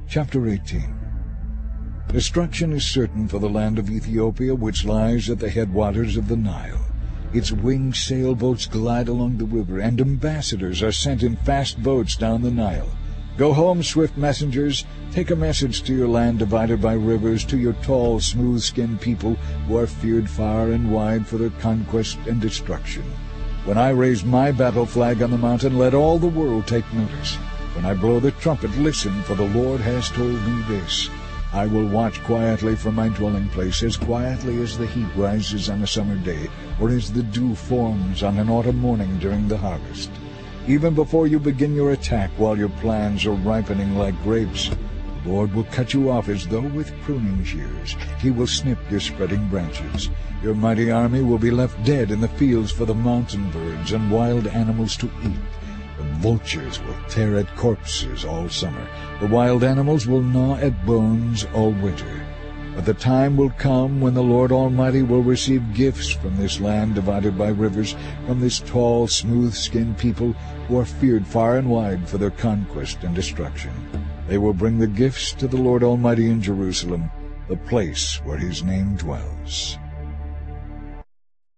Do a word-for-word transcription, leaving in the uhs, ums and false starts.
Chapter eighteen. Destruction is certain for the land of Ethiopia, which lies at the headwaters of the Nile. Its winged sailboats glide along the river, and ambassadors are sent in fast boats down the Nile. Go home, swift messengers. Take a message to your land divided by rivers, to your tall, smooth-skinned people who are feared far and wide for their conquest and destruction. When I raise my battle flag on the mountain, let all the world take notice. When I blow the trumpet, listen, for the Lord has told me this. I will watch quietly from my dwelling place, as quietly as the heat rises on a summer day, or as the dew forms on an autumn morning during the harvest. Even before you begin your attack, while your plans are ripening like grapes, the Lord will cut you off as though with pruning shears. He will snip your spreading branches. Your mighty army will be left dead in the fields for the mountain birds and wild animals to eat. The vultures will tear at corpses all summer. The wild animals will gnaw at bones all winter. But the time will come when the Lord Almighty will receive gifts from this land divided by rivers, from this tall, smooth-skinned people who are feared far and wide for their conquest and destruction. They will bring the gifts to the Lord Almighty in Jerusalem, the place where his name dwells.